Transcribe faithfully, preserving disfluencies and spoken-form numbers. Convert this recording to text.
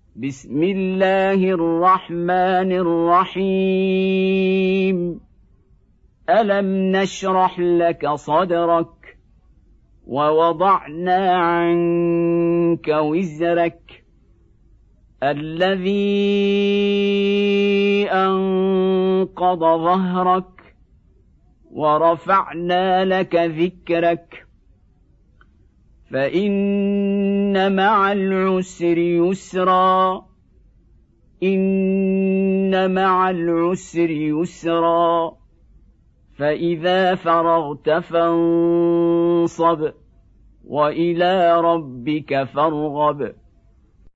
بسم الله الرحمن الرحيم ألم نشرح لك صدرك ووضعنا عنك وزرك الذي أنقض ظهرك ورفعنا لك ذكرك فإن مع العسر يسرا إن مع العسر يسرا فإذا فرغت فانصب وإلى ربك فارغب